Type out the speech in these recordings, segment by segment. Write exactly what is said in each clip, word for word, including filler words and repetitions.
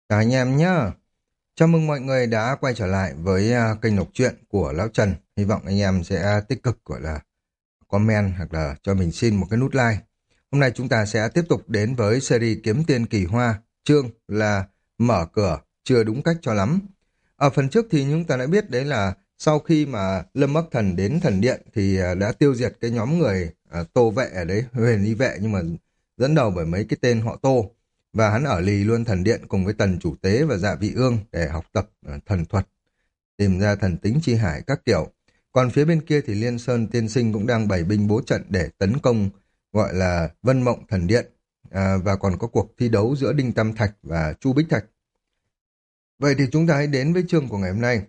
Chào anh em nhá. Chào mừng mọi người đã quay trở lại với à, kênh đọc truyện của Lão Trần. Hy vọng anh em sẽ tích cực gọi là comment hoặc là cho mình xin một cái nút like. Hôm nay chúng ta sẽ tiếp tục đến với series Kiếm Tiền Kỳ Hoa, chương là mở cửa chưa đúng cách cho lắm. Ở phần trước thì chúng ta đã biết đấy là sau khi mà Lâm Bắc Thần đến thần điện thì à, đã tiêu diệt cái nhóm người à, Tô Vệ ở đấy, Huyền Y Vệ, nhưng mà dẫn đầu bởi mấy cái tên họ Tô. Và hắn ở lì luôn thần điện cùng với Tần Chủ Tế và Dạ Vị Ương để học tập à, thần thuật, tìm ra thần tính chi hải các kiểu. Còn phía bên kia thì Liên Sơn Tiên Sinh cũng đang bày binh bố trận để tấn công gọi là Vân Mộng Thần Điện, à, và còn có cuộc thi đấu giữa Đinh Tam Thạch và Chu Bích Thạch. Vậy thì chúng ta hãy đến với chương của ngày hôm nay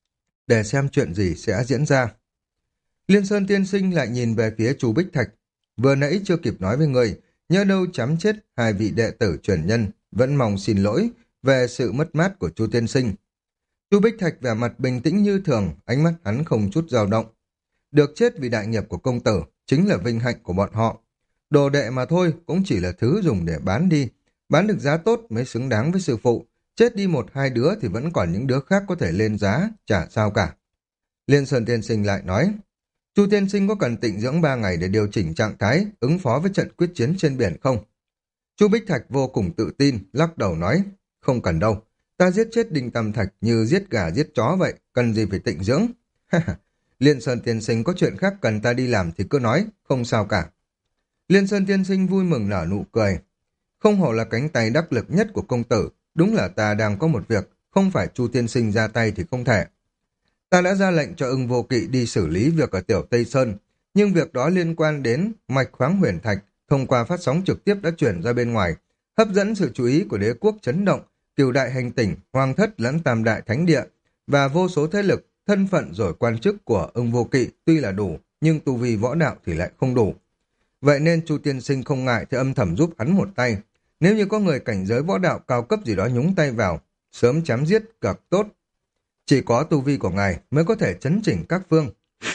để xem chuyện gì sẽ diễn ra. Liên Sơn Tiên Sinh lại nhìn về phía Chu Bích Thạch. Vừa nãy chưa kịp nói với người, nhớ đâu chém chết hai vị đệ tử truyền nhân, vẫn mong xin lỗi về sự mất mát của Chu Tiên Sinh. Chu Bích Thạch vẻ mặt bình tĩnh như thường, ánh mắt hắn không chút dao động. Được chết vì đại nghiệp của công tử chính là vinh hạnh của bọn họ. Đồ đệ mà thôi cũng chỉ là thứ dùng để bán đi. Bán được giá tốt mới xứng đáng với sư phụ. Chết đi một hai đứa thì vẫn còn những đứa khác có thể lên giá, chả sao cả. Liên Sơn Tiên Sinh lại nói, Chu Tiên Sinh có cần tịnh dưỡng ba ngày để điều chỉnh trạng thái, ứng phó với trận quyết chiến trên biển không? Chu Bích Thạch vô cùng tự tin, lắc đầu nói, không cần đâu. Ta giết chết Đinh Tam Thạch như giết gà giết chó vậy, cần gì phải tịnh dưỡng? Liên Sơn Tiên Sinh có chuyện khác cần ta đi làm thì cứ nói, không sao cả. Liên Sơn Tiên Sinh vui mừng nở nụ cười. Không hổ là cánh tay đắc lực nhất của công tử, đúng là ta đang có một việc, không phải Chu Tiên Sinh ra tay thì không thể. Ta đã ra lệnh cho Ưng Vô Kỵ đi xử lý việc ở Tiểu Tây Sơn, nhưng việc đó liên quan đến mạch khoáng huyền thạch, thông qua phát sóng trực tiếp đã chuyển ra bên ngoài, hấp dẫn sự chú ý của đế quốc chấn động, cửu đại hành tỉnh, hoàng thất lẫn tam đại thánh địa, và vô số thế lực, thân phận rồi quan chức của Ưng Vô Kỵ tuy là đủ, nhưng tu vi võ đạo thì lại không đủ. Vậy nên Chu Tiên Sinh không ngại thì âm thầm giúp hắn một tay. Nếu như có người cảnh giới võ đạo cao cấp gì đó nhúng tay vào, sớm chém giết cực tốt. Chỉ có tu vi của ngài mới có thể chấn chỉnh các phương.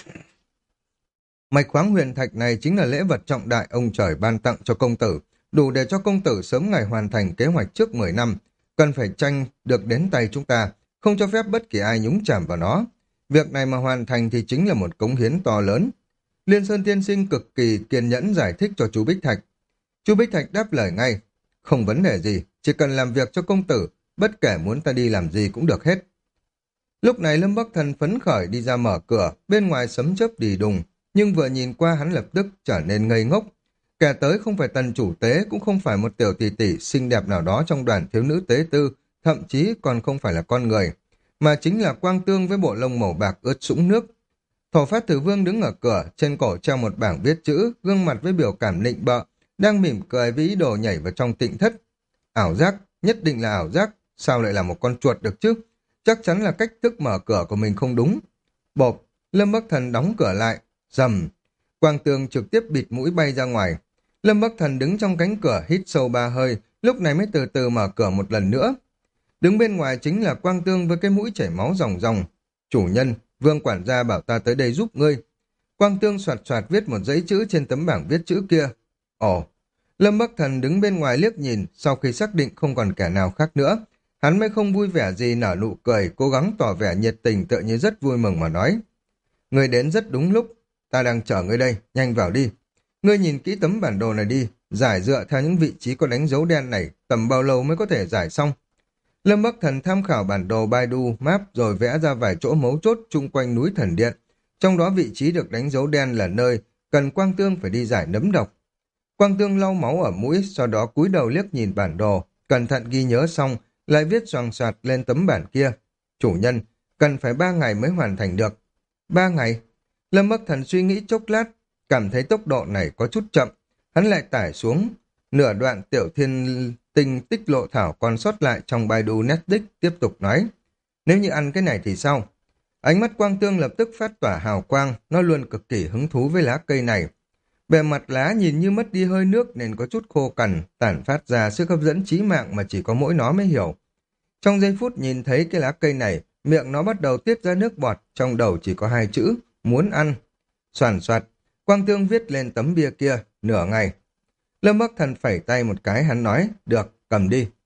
Mạch khoáng huyền thạch này chính là lễ vật trọng đại ông trời ban tặng cho công tử, đủ để cho công tử sớm ngày hoàn thành kế hoạch trước mười năm. Cần phải tranh được đến tay chúng ta, không cho phép bất kỳ ai nhúng chạm vào nó. Việc này mà hoàn thành thì chính là một cống hiến to lớn. Liên Sơn Tiên Sinh cực kỳ kiên nhẫn giải thích cho chú Bích Thạch. Chú Bích Thạch đáp lời ngay, không vấn đề gì, chỉ cần làm việc cho công tử, bất kể muốn ta đi làm gì cũng được hết. Lúc này Lâm Bắc Thần phấn khởi đi ra mở cửa, bên ngoài sấm chớp đì đùng, nhưng vừa nhìn qua hắn lập tức trở nên ngây ngốc. Kẻ tới không phải Tần Chủ Tế, cũng không phải một tiểu tỷ tỷ xinh đẹp nào đó trong đoàn thiếu nữ tế tư, thậm chí còn không phải là con người, mà chính là Quang Tương với bộ lông màu bạc ướt sũng nước. Thổ Phát Tử Vương đứng ở cửa, trên cổ treo một bảng viết chữ, gương mặt với biểu cảm nịnh bợ, đang mỉm cười với ý đồ nhảy vào trong tịnh thất. Ảo giác, nhất định là ảo giác, sao lại là một con chuột được chứ? Chắc chắn là cách thức mở cửa của mình không đúng. Bộp, Lâm Bắc Thần đóng cửa lại, rầm. Quang Tương trực tiếp bịt mũi bay ra ngoài. Lâm Bắc Thần đứng trong cánh cửa hít sâu ba hơi, lúc này mới từ từ mở cửa một lần nữa. Đứng bên ngoài chính là Quang Tương với cái mũi chảy máu ròng ròng. Chủ nhân, Vương quản gia bảo ta tới đây giúp ngươi. Quang Tương soạt soạt viết một dãy chữ trên tấm bảng viết chữ kia. Ồ, Lâm Bắc Thần đứng bên ngoài liếc nhìn, sau khi xác định không còn kẻ nào khác nữa, hắn mới không vui vẻ gì nở nụ cười, cố gắng tỏ vẻ nhiệt tình tựa như rất vui mừng mà nói. Ngươi đến rất đúng lúc, ta đang chờ ngươi đây, nhanh vào đi. Ngươi nhìn kỹ tấm bản đồ này đi, giải dựa theo những vị trí có đánh dấu đen này, tầm bao lâu mới có thể giải xong. Lâm Bắc Thần tham khảo bản đồ Baidu Map rồi vẽ ra vài chỗ mấu chốt chung quanh núi Thần Điện. Trong đó vị trí được đánh dấu đen là nơi cần Quang Tương phải đi giải nấm độc. Quang Tương lau máu ở mũi, sau đó cúi đầu liếc nhìn bản đồ, cẩn thận ghi nhớ xong, lại viết xoàng xoạt lên tấm bản kia. Chủ nhân, cần phải ba ngày mới hoàn thành được. Ba ngày? Lâm Bắc Thần suy nghĩ chốc lát, cảm thấy tốc độ này có chút chậm. Hắn lại tải xuống nửa đoạn tiểu thiên tinh tích lộ thảo còn sót lại trong Baidu Netdisk, tiếp tục nói. Nếu như ăn cái này thì sao? Ánh mắt Quang Tương lập tức phát tỏa hào quang, nó luôn cực kỳ hứng thú với lá cây này. Bề mặt lá nhìn như mất đi hơi nước nên có chút khô cằn, tản phát ra sức hấp dẫn chí mạng mà chỉ có mỗi nó mới hiểu. Trong giây phút nhìn thấy cái lá cây này, miệng nó bắt đầu tiết ra nước bọt, trong đầu chỉ có hai chữ, muốn ăn. Soàn soạt, Quang Tương viết lên tấm bia kia, nửa ngày. Lâm Bắc Thần phẩy tay một cái, hắn nói, được, cầm đi.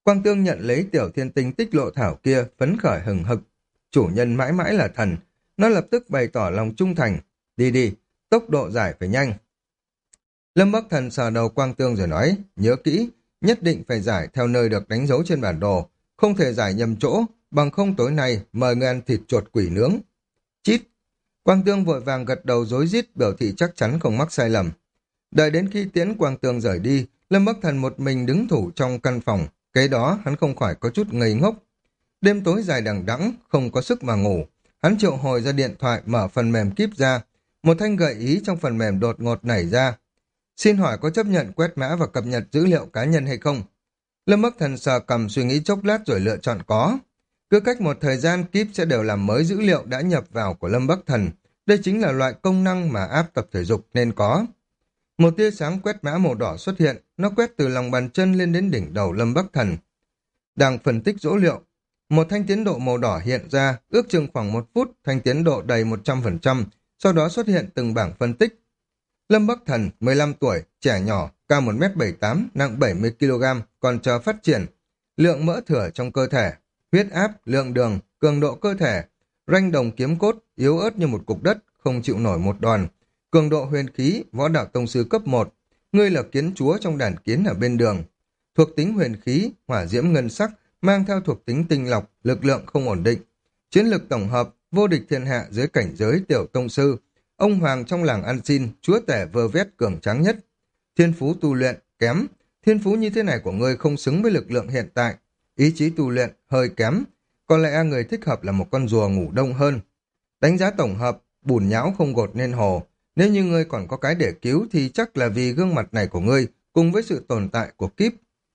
Quang Tương nhận lấy tiểu thiên tinh tích lộ thảo kia, phấn khởi hừng hực. Chủ nhân mãi mãi là thần. Nó lập tức bày tỏ lòng trung thành. Đi đi, tốc độ giải phải nhanh. Lâm Bắc Thần sờ đầu Quang Tương rồi nói, nhớ kỹ, nhất định phải giải theo nơi được đánh dấu trên bản đồ, không thể giải nhầm chỗ, bằng không tối nay mời người ăn thịt chuột quỷ nướng. Chít! Quang Tương vội vàng gật đầu rối rít biểu thị chắc chắn không mắc sai lầm. Đợi đến khi tiễn Quang Tương rời đi, Lâm Bắc Thần một mình đứng thủ trong căn phòng, kế đó hắn không khỏi có chút ngây ngốc. Đêm tối dài đằng đẵng, không có sức mà ngủ, hắn triệu hồi ra điện thoại mở phần mềm kíp ra, một thanh gợi ý trong phần mềm đột ngột nảy ra. Xin hỏi có chấp nhận quét mã và cập nhật dữ liệu cá nhân hay không? Lâm Bắc Thần sờ cầm suy nghĩ chốc lát rồi lựa chọn có. Cứ cách một thời gian kíp sẽ đều làm mới dữ liệu đã nhập vào của Lâm Bắc Thần. Đây chính là loại công năng mà app tập thể dục nên có. Một tia sáng quét mã màu đỏ xuất hiện, nó quét từ lòng bàn chân lên đến đỉnh đầu Lâm Bắc Thần. Đang phân tích dữ liệu, một thanh tiến độ màu đỏ hiện ra, ước chừng khoảng một phút, thanh tiến độ đầy một trăm phần trăm, sau đó xuất hiện từng bảng phân tích. Lâm Bắc Thần, mười lăm tuổi, trẻ nhỏ, cao một mét bảy mươi tám, nặng bảy mươi ki lô gam, còn chờ phát triển. Lượng mỡ thừa trong cơ thể, huyết áp, lượng đường, cường độ cơ thể, ranh đồng kiếm cốt, yếu ớt như một cục đất, không chịu nổi một đòn. Cường độ huyền khí, võ đạo tông sư cấp một, ngươi là kiến chúa trong đàn kiến ở bên đường. Thuộc tính huyền khí, hỏa diễm ngân sắc, mang theo thuộc tính tinh lọc, lực lượng không ổn định. Chiến lực tổng hợp, vô địch thiên hạ dưới cảnh giới tiểu tông sư. Ông hoàng trong làng ăn xin, chúa tể vơ vét cường tráng nhất. Thiên phú tu luyện, kém. Thiên phú như thế này của ngươi không xứng với lực lượng hiện tại. Ý chí tu luyện, hơi kém. Có lẽ người thích hợp là một con rùa ngủ đông hơn. Đánh giá tổng hợp, bùn nhão không gột nên hồ. Nếu như ngươi còn có cái để cứu thì chắc là vì gương mặt này của ngươi cùng với sự tồn tại của kíp.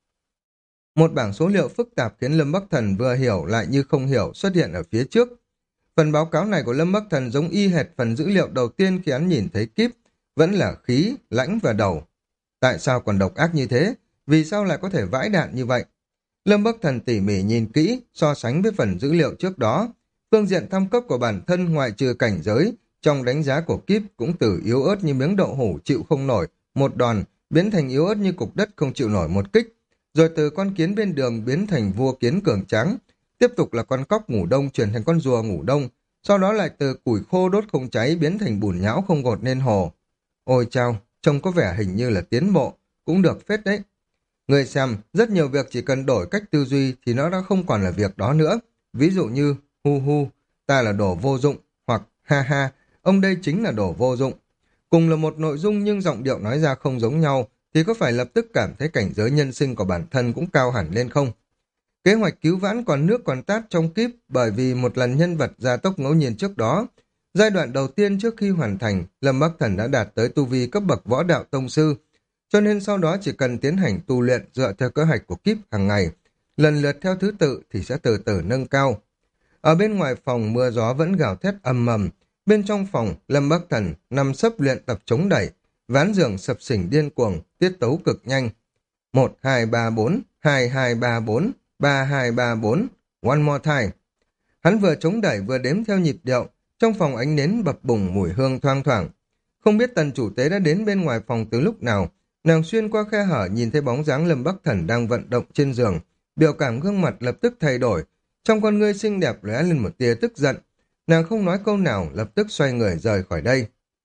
Một bảng số liệu phức tạp khiến Lâm Bắc Thần vừa hiểu lại như không hiểu xuất hiện ở phía trước. Phần báo cáo này của Lâm Bắc Thần giống y hệt phần dữ liệu đầu tiên khi hắn nhìn thấy kíp, vẫn là khí, lãnh và đầu. Tại sao còn độc ác như thế? Vì sao lại có thể vãi đạn như vậy? Lâm Bắc Thần tỉ mỉ nhìn kỹ, so sánh với phần dữ liệu trước đó. Phương diện thăng cấp của bản thân ngoại trừ cảnh giới, trong đánh giá của kíp cũng từ yếu ớt như miếng đậu hủ chịu không nổi, một đòn, biến thành yếu ớt như cục đất không chịu nổi một kích. Rồi từ con kiến bên đường biến thành vua kiến cường tráng. Tiếp tục là con cóc ngủ đông chuyển thành con rùa ngủ đông. Sau đó lại từ củi khô đốt không cháy biến thành bùn nhão không gột nên hồ. Ôi chao, trông có vẻ hình như là tiến bộ, cũng được phết đấy. Người xem, rất nhiều việc chỉ cần đổi cách tư duy thì nó đã không còn là việc đó nữa. Ví dụ như, hu hu, ta là đồ vô dụng, hoặc ha ha, ông đây chính là đồ vô dụng. Cùng là một nội dung nhưng giọng điệu nói ra không giống nhau, thì có phải lập tức cảm thấy cảnh giới nhân sinh của bản thân cũng cao hẳn lên không? Kế hoạch cứu vãn còn nước còn tát trong kíp bởi vì một lần nhân vật gia tốc ngẫu nhiên trước đó. Giai đoạn đầu tiên trước khi hoàn thành, Lâm Bắc Thần đã đạt tới tu vi cấp bậc võ đạo tông sư, cho nên sau đó chỉ cần tiến hành tu luyện dựa theo kế hoạch của kíp hàng ngày, lần lượt theo thứ tự thì sẽ từ từ nâng cao. Ở bên ngoài phòng mưa gió vẫn gào thét ầm ầm, bên trong phòng Lâm Bắc Thần nằm sấp luyện tập chống đẩy, ván giường sập sình điên cuồng, tiết tấu cực nhanh. một, hai, ba, bốn, hai, hai, ba, bốn, ba, hai, ba, bốn, one more time. Hắn vừa chống đẩy vừa đếm theo nhịp điệu, trong phòng ánh nến bập bùng mùi hương thoang thoảng. Không biết tần chủ tế đã đến bên ngoài phòng từ lúc nào, nàng xuyên qua khe hở nhìn thấy bóng dáng Lâm Bắc Thần đang vận động trên giường, biểu cảm gương mặt lập tức thay đổi, trong con ngươi xinh đẹp lóe lên một tia tức giận. Nàng không nói câu nào, lập tức xoay người rời khỏi đây.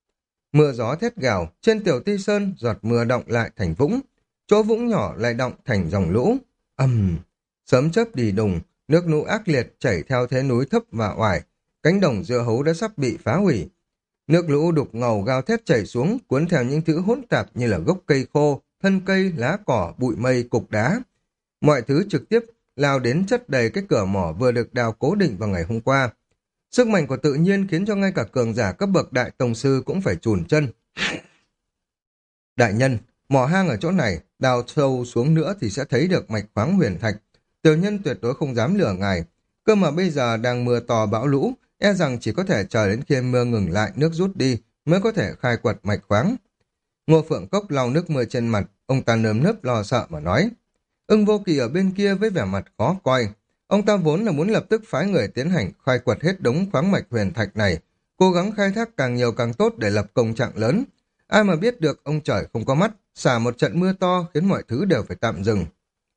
Mưa gió thét gào, trên tiểu ti sơn giọt mưa động lại thành vũng, chỗ vũng nhỏ lại động thành dòng lũ. Ầm, sớm chớp đi đùng, nước lũ ác liệt chảy theo thế núi thấp và oải, cánh đồng dưa hấu đã sắp bị phá hủy. Nước lũ đục ngầu gào thét chảy xuống, cuốn theo những thứ hỗn tạp như là gốc cây khô, thân cây, lá cỏ, bụi mây, cục đá. Mọi thứ trực tiếp lao đến chất đầy cái cửa mỏ vừa được đào cố định vào ngày hôm qua. Sức mạnh của tự nhiên khiến cho ngay cả cường giả cấp bậc đại tông sư cũng phải chùn chân. Đại nhân, mỏ hang ở chỗ này, đào sâu xuống nữa thì sẽ thấy được mạch khoáng huyền thạch. Tiểu nhân tuyệt đối không dám lừa ngài. Cơ mà bây giờ đang mưa to bão lũ, e rằng chỉ có thể chờ đến khi mưa ngừng lại, nước rút đi, mới có thể khai quật mạch khoáng. Ngô Phượng Cốc lau nước mưa trên mặt, ông ta nơm nớp lo sợ mà nói. Ưng Vô Kỳ ở bên kia với vẻ mặt khó coi. Ông ta vốn là muốn lập tức phái người tiến hành khai quật hết đống khoáng mạch huyền thạch này, cố gắng khai thác càng nhiều càng tốt để lập công trạng lớn. Ai mà biết được ông trời không có mắt, xả một trận mưa to khiến mọi thứ đều phải tạm dừng.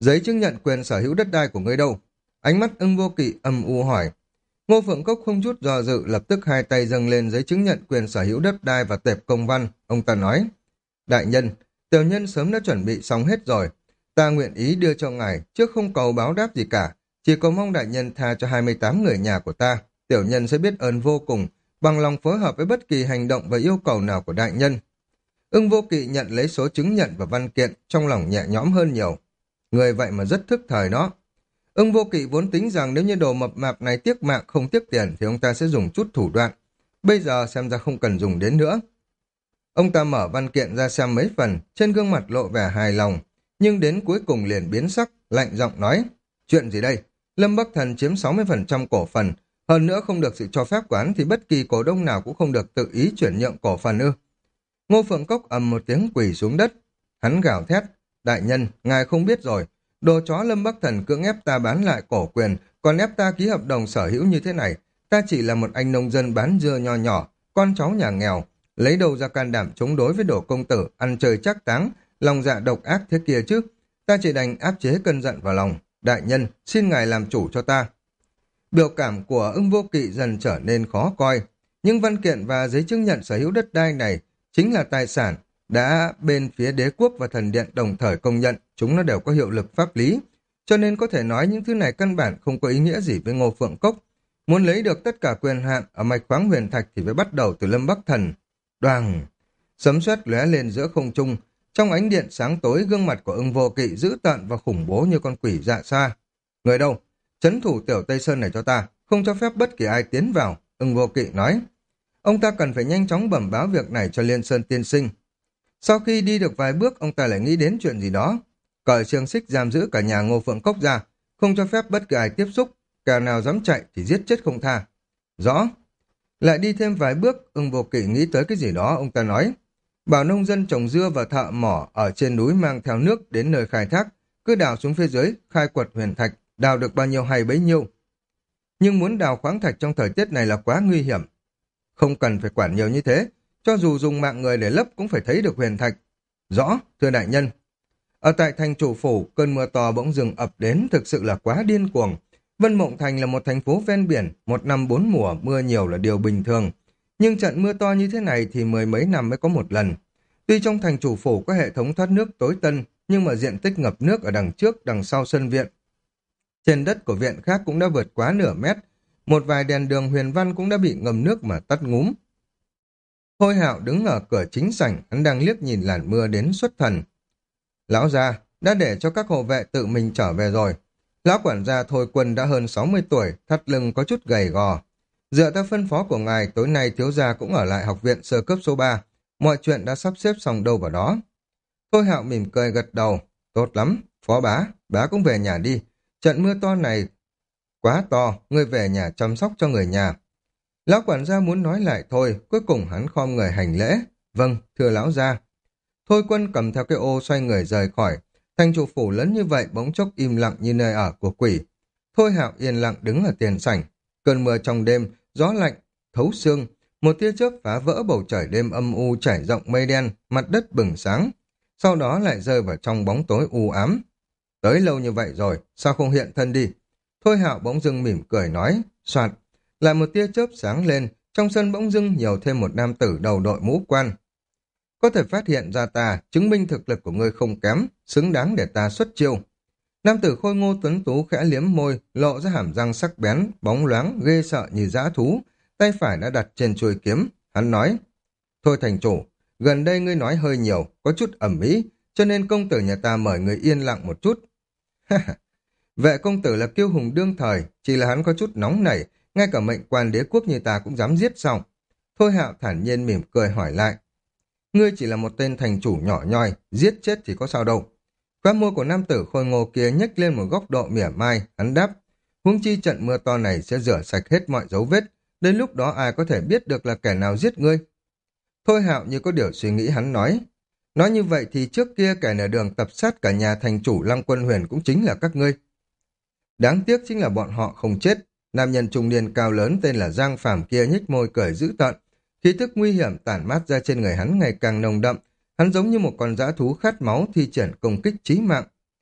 Giấy chứng nhận quyền sở hữu đất đai của ngươi đâu? Ánh mắt Ưng Vô Kỵ âm u hỏi. Ngô Phượng Cốc không chút do dự, lập tức hai tay dâng lên giấy chứng nhận quyền sở hữu đất đai và tệp công văn. Ông ta nói, đại nhân, tiểu nhân sớm đã chuẩn bị xong hết rồi. Ta nguyện ý đưa cho ngài, trước không cầu báo đáp gì cả. Chỉ cầu mong đại nhân tha cho hai mươi tám người nhà của ta. Tiểu nhân sẽ biết ơn vô cùng, bằng lòng phối hợp với bất kỳ hành động và yêu cầu nào của đại nhân. Ưng Vô Kỵ nhận lấy số chứng nhận và văn kiện, trong lòng nhẹ nhõm hơn nhiều. Người vậy mà rất thức thời đó. Ưng Vô Kỵ vốn tính rằng nếu như đồ mập mạp này tiếc mạng không tiếc tiền thì ông ta sẽ dùng chút thủ đoạn. Bây giờ xem ra không cần dùng đến nữa. Ông ta mở văn kiện ra xem mấy phần, trên gương mặt lộ vẻ hài lòng, nhưng đến cuối cùng liền biến sắc, lạnh giọng nói, chuyện gì đây? Lâm Bắc Thần chiếm sáu mươi phần trăm cổ phần, hơn nữa không được sự cho phép của hắn thì bất kỳ cổ đông nào cũng không được tự ý chuyển nhượng cổ phần ư. Ngô Phượng Cốc ầm một tiếng quỳ xuống đất, hắn gào thét, đại nhân, ngài không biết rồi, đồ chó Lâm Bắc Thần cưỡng ép ta bán lại cổ quyền, còn ép ta ký hợp đồng sở hữu như thế này, ta chỉ là một anh nông dân bán dưa nho nhỏ, con cháu nhà nghèo, lấy đâu ra can đảm chống đối với đồ công tử, ăn chơi chắc táng, lòng dạ độc ác thế kia chứ, ta chỉ đành áp chế cơn giận vào lòng, đại nhân, xin ngài làm chủ cho ta. Biểu cảm của Ưng Vô Kỵ dần trở nên khó coi, nhưng văn kiện và giấy chứng nhận sở hữu đất đai này chính là tài sản đã bên phía đế quốc và thần điện đồng thời công nhận, chúng nó đều có hiệu lực pháp lý, cho nên có thể nói những thứ này căn bản không có ý nghĩa gì với Ngô Phượng Cốc. Muốn lấy được tất cả quyền hạn ở mạch khoáng huyền thạch thì phải bắt đầu từ Lâm Bắc Thần. Đoàng! Sấm sét lóe lên giữa không trung, trong ánh điện sáng tối gương mặt của Ưng Vô Kỵ dữ tợn và khủng bố như con quỷ dạ xa. Người đâu? Trấn thủ tiểu Tây Sơn này cho ta, không cho phép bất kỳ ai tiến vào, Ưng Vô Kỵ nói. Ông ta cần phải nhanh chóng bẩm báo việc này cho Liên Sơn tiên sinh. Sau khi đi được vài bước, ông ta lại nghĩ đến chuyện gì đó. Cởi xiềng xích giam giữ cả nhà Ngô Phượng Cốc ra, không cho phép bất kỳ ai tiếp xúc, kẻ nào dám chạy thì giết chết không tha. Rõ. Lại đi thêm vài bước, Ưng Vô Kỵ nghĩ tới cái gì đó, ông ta nói. Bảo nông dân trồng dưa và thợ mỏ ở trên núi mang theo nước đến nơi khai thác, cứ đào xuống phía dưới, khai quật huyền thạch, đào được bao nhiêu hay bấy nhiêu. Nhưng muốn đào khoáng thạch trong thời tiết này là quá nguy hiểm. Không cần phải quản nhiều như thế, cho dù dùng mạng người để lấp cũng phải thấy được huyền thạch. Rõ, thưa đại nhân. Ở tại thành chủ phủ, cơn mưa to bỗng dừng ập đến, thực sự là quá điên cuồng. Vân Mộng Thành là một thành phố ven biển, một năm bốn mùa, mưa nhiều là điều bình thường. Nhưng trận mưa to như thế này thì mười mấy năm mới có một lần. Tuy trong thành chủ phủ có hệ thống thoát nước tối tân, nhưng mà diện tích ngập nước ở đằng trước, đằng sau sân viện. Trên đất của viện khác cũng đã vượt quá nửa mét, một vài đèn đường huyền văn cũng đã bị ngầm nước mà tắt ngúm. Thôi Hạo đứng ở cửa chính sảnh, hắn đang liếc nhìn làn mưa đến xuất thần. Lão gia đã để cho các hộ vệ tự mình trở về rồi. Lão quản gia Thôi Quân đã hơn sáu mươi tuổi, thắt lưng có chút gầy gò. Dựa theo phân phó của ngài, tối nay thiếu gia cũng ở lại học viện sơ cấp số ba. Mọi chuyện đã sắp xếp xong đâu vào đó. Thôi Hạo mỉm cười gật đầu. Tốt lắm, phó bá, bá cũng về nhà đi. Trận mưa to này quá to, ngươi về nhà chăm sóc cho người nhà. Lão quản gia muốn nói lại thôi, cuối cùng hắn khom người hành lễ. Vâng, thưa lão gia. Thôi Quân cầm theo cái ô xoay người rời khỏi. Thành chủ phủ lớn như vậy bỗng chốc im lặng như nơi ở của quỷ. Thôi Hạo yên lặng đứng ở tiền sảnh. Cơn mưa trong đêm, gió lạnh, thấu xương. Một tia chớp phá vỡ bầu trời đêm âm u trải rộng mây đen, mặt đất bừng sáng. Sau đó lại rơi vào trong bóng tối u ám. Tới lâu như vậy rồi, sao không hiện thân đi? Thôi Hạo bỗng dưng mỉm cười nói, soạt. Lại một tia chớp sáng lên, trong sân bỗng dưng nhiều thêm một nam tử đầu đội mũ quan. Có thể phát hiện ra ta, chứng minh thực lực của ngươi không kém, xứng đáng để ta xuất chiêu. Nam tử khôi ngô tuấn tú khẽ liếm môi, lộ ra hàm răng sắc bén, bóng loáng, ghê sợ như dã thú, tay phải đã đặt trên chuôi kiếm. Hắn nói, thôi thành chủ, gần đây ngươi nói hơi nhiều, có chút ẩm ý, cho nên công tử nhà ta mời người yên lặng một chút. Vệ công tử là kiêu hùng đương thời, chỉ là hắn có chút nóng nảy, ngay cả mệnh quan đế quốc như ta cũng dám giết xong. Thôi Hạo thản nhiên mỉm cười hỏi lại, ngươi chỉ là một tên thành chủ nhỏ nhoi, giết chết thì có sao đâu. Khóe môi của nam tử khôi ngô kia nhếch lên một góc độ mỉa mai, hắn đáp, huống chi trận mưa to này sẽ rửa sạch hết mọi dấu vết, đến lúc đó ai có thể biết được là kẻ nào giết ngươi. Thôi Hạo như có điều suy nghĩ, hắn nói, nói như vậy thì trước kia kẻ nửa đường tập sát cả nhà thành chủ Lăng Quân Huyền cũng chính là các ngươi. Đáng tiếc chính là bọn họ không chết. Nam nhân trung niên cao lớn tên là Giang Phàm kia nhếch môi cười dữ tợn, khí tức nguy hiểm tản mát ra trên người hắn ngày càng nồng đậm, hắn giống như một con dã thú khát máu thi triển công kích chí mạng.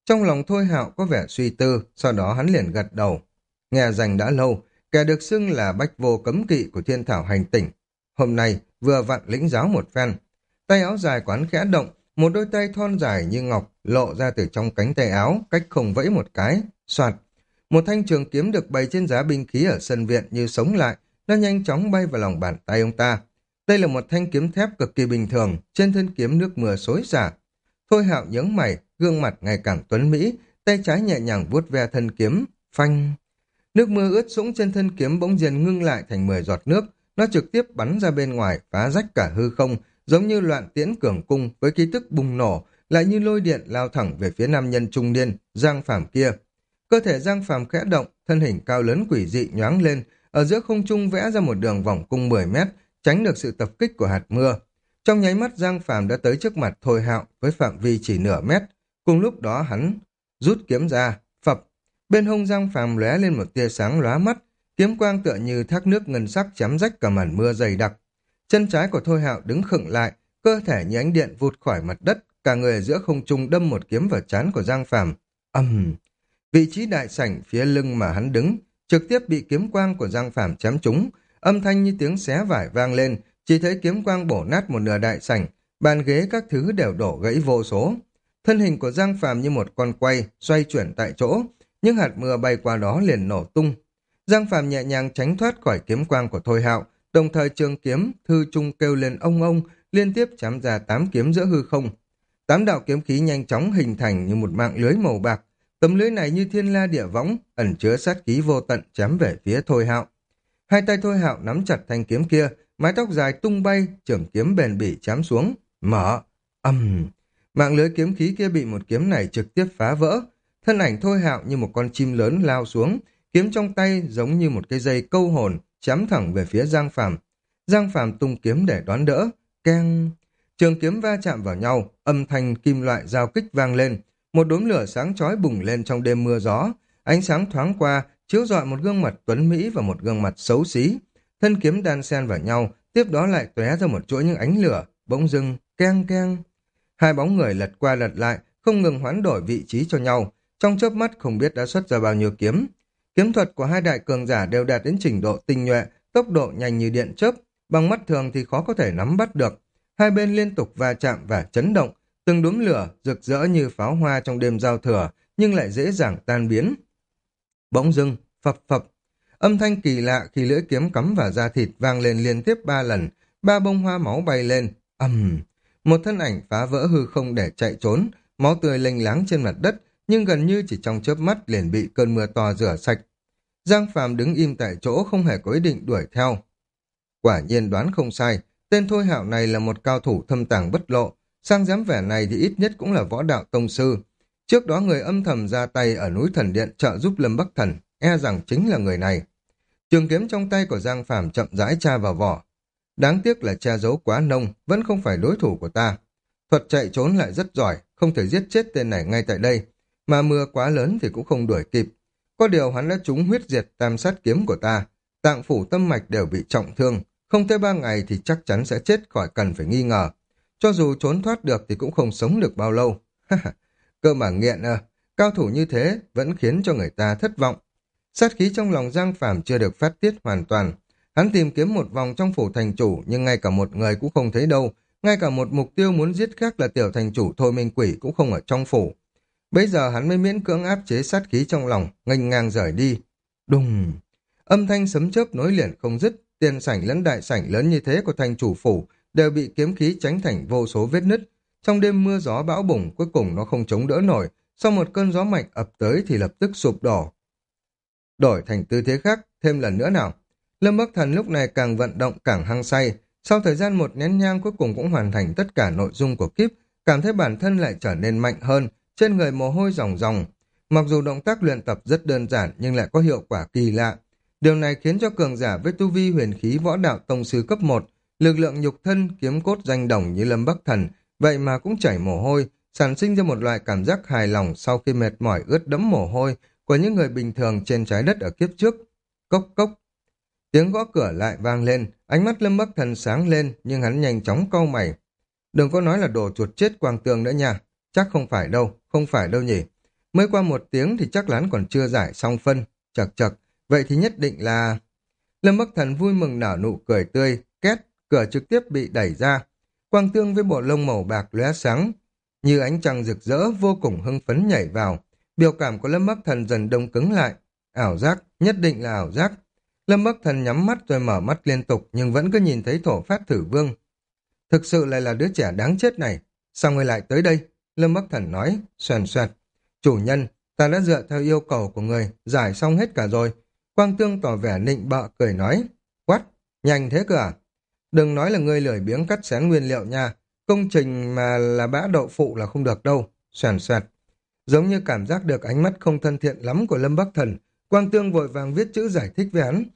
Trong lòng Thôi Hạo có vẻ suy tư, sau đó hắn liền gật đầu. Nghe danh đã lâu, kẻ được xưng là bách vô cấm kỵ của thiên thảo hành tỉnh. Hôm nay vừa vặn lĩnh giáo một phen. Tay áo dài của hắn khẽ động, một đôi tay thon dài như ngọc lộ ra từ trong cánh tay áo, cách không vẫy một cái, soạt. Một thanh trường kiếm được bày trên giá binh khí ở sân viện như sống lại, nó nhanh chóng bay vào lòng bàn tay ông ta. Đây là một thanh kiếm thép cực kỳ bình thường, trên thân kiếm nước mưa xối xả. Thôi Hạo nhướng mày, gương mặt ngày càng tuấn mỹ, tay trái nhẹ nhàng vuốt ve thân kiếm, phanh. Nước mưa ướt sũng trên thân kiếm bỗng dần ngưng lại thành mười giọt nước, nó trực tiếp bắn ra bên ngoài, phá rách cả hư không, giống như loạn tiễn cường cung với khí tức bùng nổ, lại như lôi điện lao thẳng về phía nam nhân trung niên, Giang Phàm kia. Cơ thể Giang Phàm khẽ động, thân hình cao lớn quỷ dị nhoáng lên, ở giữa không trung vẽ ra một đường vòng cung mười mét, tránh được sự tập kích của hạt mưa. Trong nháy mắt Giang Phàm đã tới trước mặt Thôi Hạo với phạm vi chỉ nửa mét. Cùng lúc đó hắn rút kiếm ra, phập. Bên hông Giang Phàm lóe lên một tia sáng lóa mắt, kiếm quang tựa như thác nước ngân sắc chém rách cả màn mưa dày đặc. Chân trái của Thôi Hạo đứng khựng lại, cơ thể như ánh điện vụt khỏi mặt đất, cả người ở giữa không trung đâm một kiếm vào trán của Giang Phàm. Ầm! Vị trí đại sảnh phía lưng mà hắn đứng trực tiếp bị kiếm quang của Giang Phàm chém trúng, âm thanh như tiếng xé vải vang lên, chỉ thấy kiếm quang bổ nát một nửa đại sảnh, bàn ghế các thứ đều đổ gãy vô số. Thân hình của Giang Phàm như một con quay xoay chuyển tại chỗ, nhưng hạt mưa bay qua đó liền nổ tung. Giang Phàm nhẹ nhàng tránh thoát khỏi kiếm quang của Thôi Hạo, đồng thời trường kiếm thư trung kêu lên ông ông, liên tiếp chém ra tám kiếm giữa hư không. Tám đạo kiếm khí nhanh chóng hình thành như một mạng lưới màu bạc. Tấm lưới này như thiên la địa võng, ẩn chứa sát khí vô tận chém về phía Thôi Hạo. Hai tay Thôi Hạo nắm chặt thanh kiếm kia, mái tóc dài tung bay, trường kiếm bền bỉ chém xuống, mở, ầm. Mạng lưới kiếm khí kia bị một kiếm này trực tiếp phá vỡ. Thân ảnh Thôi Hạo như một con chim lớn lao xuống, kiếm trong tay giống như một cây dây câu hồn, chém thẳng về phía Giang Phàm. Giang Phàm tung kiếm để đón đỡ, keng. Trường kiếm va chạm vào nhau, âm thanh kim loại giao kích vang lên. Một đốm lửa sáng chói bùng lên trong đêm mưa gió, ánh sáng thoáng qua, chiếu rọi một gương mặt tuấn mỹ và một gương mặt xấu xí. Thân kiếm đan xen vào nhau, tiếp đó lại tóe ra một chuỗi những ánh lửa, bỗng dưng, keng keng. Hai bóng người lật qua lật lại, không ngừng hoán đổi vị trí cho nhau, trong chớp mắt không biết đã xuất ra bao nhiêu kiếm. Kiếm thuật của hai đại cường giả đều đạt đến trình độ tinh nhuệ, tốc độ nhanh như điện chớp, bằng mắt thường thì khó có thể nắm bắt được. Hai bên liên tục va chạm và chấn động, từng đốm lửa rực rỡ như pháo hoa trong đêm giao thừa, nhưng lại dễ dàng tan biến. Bỗng dưng, phập phập, âm thanh kỳ lạ khi lưỡi kiếm cắm vào da thịt vang lên liên tiếp ba lần, ba bông hoa máu bay lên, ầm. Một thân ảnh phá vỡ hư không để chạy trốn, máu tươi lênh láng trên mặt đất, nhưng gần như chỉ trong chớp mắt liền bị cơn mưa to rửa sạch. Giang Phàm đứng im tại chỗ không hề có ý định đuổi theo. Quả nhiên đoán không sai, tên Thôi Hạo này là một cao thủ thâm tàng bất lộ, sang dáng vẻ này thì ít nhất cũng là võ đạo tông sư. Trước đó người âm thầm ra tay ở núi Thần Điện trợ giúp Lâm Bắc Thần, e rằng chính là người này. Trường kiếm trong tay của Giang Phàm chậm rãi tra vào vỏ. Đáng tiếc là che giấu quá nông, vẫn không phải đối thủ của ta. Thuật chạy trốn lại rất giỏi, không thể giết chết tên này ngay tại đây, mà mưa quá lớn thì cũng không đuổi kịp. Có điều hắn đã trúng huyết diệt tam sát kiếm của ta, tạng phủ tâm mạch đều bị trọng thương, không tới ba ngày thì chắc chắn sẽ chết khỏi cần phải nghi ngờ. Cho dù trốn thoát được thì cũng không sống được bao lâu. Cơ mà nghiện à, cao thủ như thế vẫn khiến cho người ta thất vọng. Sát khí trong lòng Giang Phàm chưa được phát tiết hoàn toàn. Hắn tìm kiếm một vòng trong phủ thành chủ nhưng ngay cả một người cũng không thấy đâu, ngay cả một mục tiêu muốn giết khác là tiểu thành chủ Thôi Minh Quỷ cũng không ở trong phủ. Bây giờ hắn mới miễn cưỡng áp chế sát khí trong lòng, nghênh ngang rời đi. Đùng! Âm thanh sấm chớp nối liền không dứt, tiền sảnh lẫn đại sảnh lớn như thế của thành chủ phủ đều bị kiếm khí chđánh thành vô số vết nứt. Trong đêm mưa gió bão bùng, cuối cùng nó không chống đỡ nổi, sau một cơn gió mạnh ập tới thì lập tức sụp đổ. Đổi thành tư thế khác, thêm lần nữa nào. Lâm Bắc Thần lúc này càng vận động càng hăng say, sau thời gian một nén nhang cuối cùng cũng hoàn thành tất cả nội dung của kíp, cảm thấy bản thân lại trở nên mạnh hơn, trên người mồ hôi ròng ròng. Mặc dù động tác luyện tập rất đơn giản nhưng lại có hiệu quả kỳ lạ. Điều này khiến cho cường giả với tu vi huyền khí võ đạo tông sư cấp một, lực lượng nhục thân kiếm cốt danh đồng như Lâm Bắc Thần, vậy mà cũng chảy mồ hôi, sản sinh ra một loại cảm giác hài lòng sau khi mệt mỏi ướt đẫm mồ hôi của những người bình thường trên trái đất ở kiếp trước. Cốc cốc. Tiếng gõ cửa lại vang lên, ánh mắt Lâm Bắc Thần sáng lên nhưng hắn nhanh chóng cau mày. Đừng có nói là đồ chuột chết quàng tường nữa nha, chắc không phải đâu, không phải đâu nhỉ. Mới qua một tiếng thì chắc lán còn chưa giải xong phân. Chật chật, vậy thì nhất định là... Lâm Bắc Thần vui mừng nở nụ cười tươi, két, cửa trực tiếp bị đẩy ra. Quang Tương với bộ lông màu bạc lóe sáng, như ánh trăng rực rỡ, vô cùng hưng phấn nhảy vào. Biểu cảm của Lâm Bắc Thần dần đông cứng lại. Ảo giác, nhất định là ảo giác. Lâm Bắc Thần nhắm mắt rồi mở mắt liên tục, nhưng vẫn cứ nhìn thấy thổ phát thử vương. Thực sự lại là đứa trẻ đáng chết này. Sao ngươi lại tới đây? Lâm Bắc Thần nói, xoèn xoẹt. Chủ nhân, ta đã dựa theo yêu cầu của người, giải xong hết cả rồi. Quang Tương tỏ vẻ nịnh bợ cười nói. What? Nhanh thế cơ à? Đừng nói là ngươi lười biếng cắt xén nguyên liệu nha. Công trình mà là bã đậu phụ là không được đâu. Xoèn xoẹt. Giống như cảm giác được ánh mắt không thân thiện lắm của Lâm Bắc Thần, Quang Tương vội vàng viết chữ giải thích với hắn.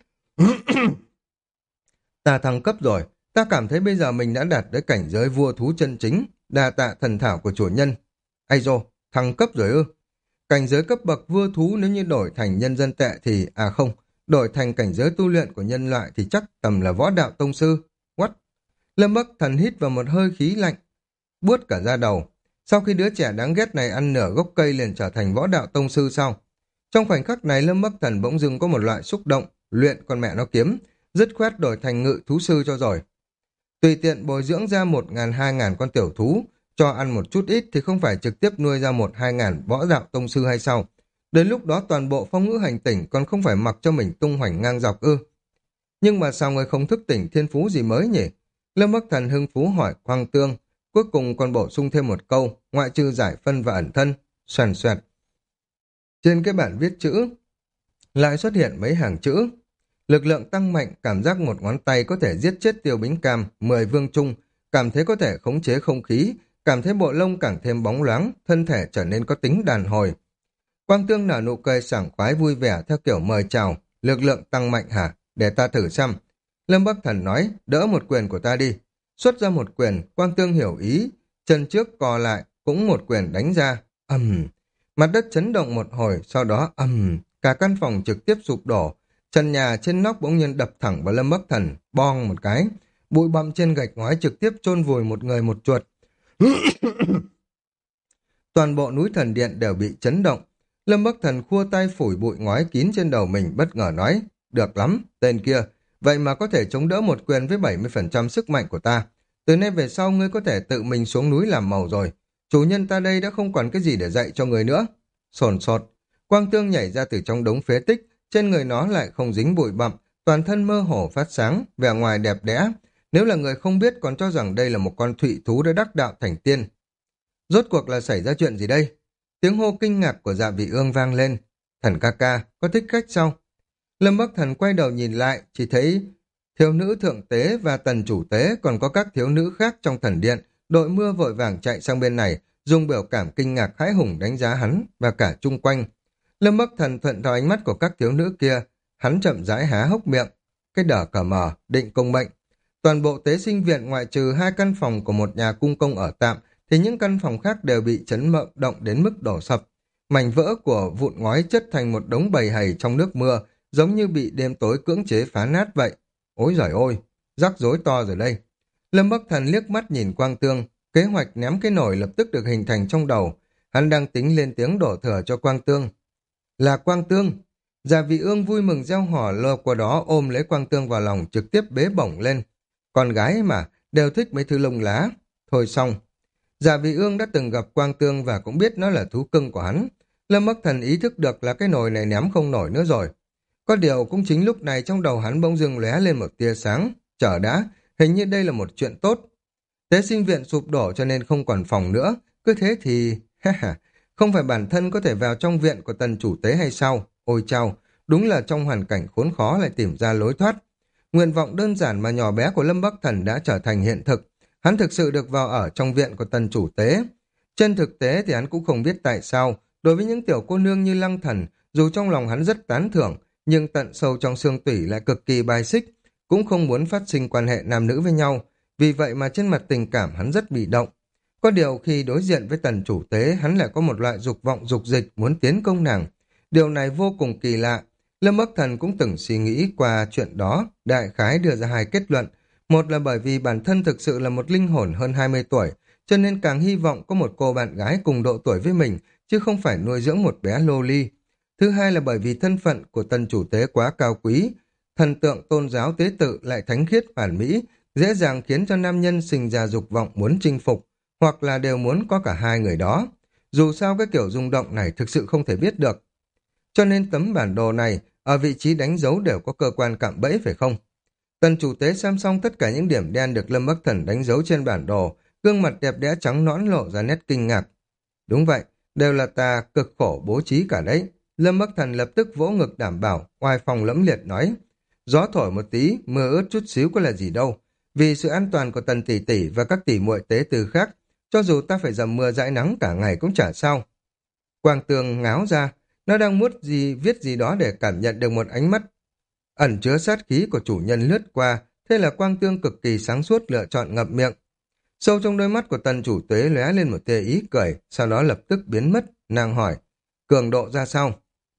Ta thăng cấp rồi, ta cảm thấy bây giờ mình đã đạt tới cảnh giới vua thú chân chính, đa tạ thần thảo của chủ nhân. Ai dô, thăng cấp rồi ư? Cảnh giới cấp bậc vua thú nếu như đổi thành nhân dân tệ thì, à không, đổi thành cảnh giới tu luyện của nhân loại thì chắc tầm là võ đạo tông sư. What? Lâm Bắc Thần hít vào một hơi khí lạnh, buốt cả da đầu. Sau khi đứa trẻ đáng ghét này ăn nửa gốc cây liền trở thành võ đạo tông sư sao? Trong khoảnh khắc này Lâm Bắc Thần bỗng dưng có một loại xúc động, luyện con mẹ nó kiếm, dứt khoát đổi thành ngự thú sư cho rồi. Tùy tiện bồi dưỡng ra một ngàn hai ngàn con tiểu thú, cho ăn một chút ít thì không phải trực tiếp nuôi ra một hai ngàn võ đạo tông sư hay sao? Đến lúc đó toàn bộ phong ngữ hành tỉnh còn không phải mặc cho mình tung hoành ngang dọc ư? Nhưng mà sao người không thức tỉnh thiên phú gì mới nhỉ? Lâm Bắc Thần hưng phú hỏi Quang Tương, cuối cùng còn bổ sung thêm một câu, ngoại trừ giải phân và ẩn thân, xoèn xoẹt. Trên cái bản viết chữ, lại xuất hiện mấy hàng chữ. Lực lượng tăng mạnh, cảm giác một ngón tay có thể giết chết Tiêu Bính Cam, mười vương trung, cảm thấy có thể khống chế không khí, cảm thấy bộ lông càng thêm bóng loáng, thân thể trở nên có tính đàn hồi. Quang Tương nở nụ cười sảng khoái vui vẻ theo kiểu mời chào, lực lượng tăng mạnh hả? Để ta thử xem. Lâm Bắc Thần nói, đỡ một quyền của ta đi. Xuất ra một quyền, Quang Tương hiểu ý, chân trước co lại, cũng một quyền đánh ra. Ầm, um, mặt đất chấn động một hồi, sau đó ầm, um, cả căn phòng trực tiếp sụp đổ. Trần nhà trên nóc bỗng nhiên đập thẳng vào Lâm Bắc Thần, bong một cái. Bụi bặm trên gạch ngói trực tiếp chôn vùi một người một chuột. Toàn bộ núi thần điện đều bị chấn động. Lâm Bắc Thần khua tay phủi bụi ngói kín trên đầu mình, bất ngờ nói, được lắm, tên kia, vậy mà có thể chống đỡ một quyền với bảy mươi phần trăm sức mạnh của ta. Từ nay về sau ngươi có thể tự mình xuống núi làm màu rồi. Chủ nhân ta đây đã không còn cái gì để dạy cho người nữa. Sồn sột, Quang Tương nhảy ra từ trong đống phế tích, trên người nó lại không dính bụi bặm, toàn thân mơ hồ phát sáng, vẻ ngoài đẹp đẽ. Nếu là người không biết còn cho rằng đây là một con thụy thú đã đắc đạo thành tiên. Rốt cuộc là xảy ra chuyện gì đây? Tiếng hô kinh ngạc của Dạ Vị Ương vang lên. Thần ca ca, có thích khách sao? Lâm Bắc Thần quay đầu nhìn lại, chỉ thấy thiếu nữ thượng tế và tần chủ tế còn có các thiếu nữ khác trong thần điện, đội mưa vội vàng chạy sang bên này, dùng biểu cảm kinh ngạc hãi hùng đánh giá hắn và cả chung quanh. Lâm Bắc Thần thuận theo ánh mắt của các thiếu nữ kia, hắn chậm rãi há hốc miệng. Cái đờ cờ mờ, định công bệnh. Toàn bộ tế sinh viện ngoại trừ hai căn phòng của một nhà cung công ở tạm, thì những căn phòng khác đều bị chấn mộng động đến mức đổ sập. Mảnh vỡ của vụn ngói chất thành một đống bầy hầy trong nước mưa, giống như bị đêm tối cưỡng chế phá nát vậy. Ôi giời ôi, rắc rối to rồi đây. Lâm Bắc Thần liếc mắt nhìn Quang Tương, kế hoạch ném cái nồi lập tức được hình thành trong đầu. Hắn đang tính lên tiếng đổ thừa cho Quang Tương. Là Quang Tương. Dạ Vị Ương vui mừng reo hò lơ qua đó ôm lấy Quang Tương vào lòng trực tiếp bế bổng lên. Con gái mà, đều thích mấy thứ lông lá. Thôi xong. Dạ Vị Ương đã từng gặp Quang Tương và cũng biết nó là thú cưng của hắn. Lâm Bắc Thần ý thức được là cái nồi này ném không nổi nữa rồi. Có điều cũng chính lúc này trong đầu hắn bỗng dưng lóe lên một tia sáng. Chờ đã, hình như đây là một chuyện tốt. Tế sinh viện sụp đổ cho nên không còn phòng nữa. Cứ thế thì... không phải bản thân có thể vào trong viện của tần chủ tế hay sao? Ôi chao, đúng là trong hoàn cảnh khốn khó lại tìm ra lối thoát. Nguyện vọng đơn giản mà nhỏ bé của Lâm Bắc Thần đã trở thành hiện thực. Hắn thực sự được vào ở trong viện của tần chủ tế. Trên thực tế thì hắn cũng không biết tại sao, đối với những tiểu cô nương như Lăng Thần, dù trong lòng hắn rất tán thưởng, nhưng tận sâu trong xương tủy lại cực kỳ bài xích, cũng không muốn phát sinh quan hệ nam nữ với nhau. Vì vậy mà trên mặt tình cảm hắn rất bị động. Có điều khi đối diện với tần chủ tế, hắn lại có một loại dục vọng dục dịch muốn tiến công nàng. Điều này vô cùng kỳ lạ. Lâm Bắc Thần cũng từng suy nghĩ qua chuyện đó, đại khái đưa ra hai kết luận. Một là bởi vì bản thân thực sự là một linh hồn hơn hai mươi tuổi, cho nên càng hy vọng có một cô bạn gái cùng độ tuổi với mình, chứ không phải nuôi dưỡng một bé lô ly. Thứ hai là bởi vì thân phận của tần chủ tế quá cao quý, thần tượng tôn giáo tế tự lại thánh khiết hoàn mỹ, dễ dàng khiến cho nam nhân sinh ra dục vọng muốn chinh phục, hoặc là đều muốn có cả hai người đó. Dù sao cái kiểu rung động này thực sự không thể biết được. Cho nên tấm bản đồ này, ở vị trí đánh dấu đều có cơ quan cạm bẫy phải không? Tần chủ tế xem xong tất cả những điểm đen được Lâm Bắc Thần đánh dấu trên bản đồ, gương mặt đẹp đẽ trắng nõn lộ ra nét kinh ngạc. Đúng vậy, đều là ta cực khổ bố trí cả đấy. Lâm Bắc Thần lập tức vỗ ngực đảm bảo, oai phong lẫm liệt nói. Gió thổi một tí, mưa ướt chút xíu có là gì đâu. Vì sự an toàn của tần tỷ tỷ và các tỷ muội tế từ khác, cho dù ta phải dầm mưa dãi nắng cả ngày cũng chả sao. Quang Tường ngáo ra, nó đang muốn gì viết gì đó để cảm nhận được một ánh mắt ẩn chứa sát khí của chủ nhân lướt qua, thế là Quang Tương cực kỳ sáng suốt lựa chọn ngậm miệng. Sâu trong đôi mắt của tần chủ tế lóe lên một tia ý cười, sau đó lập tức biến mất, nàng hỏi, cường độ ra sao?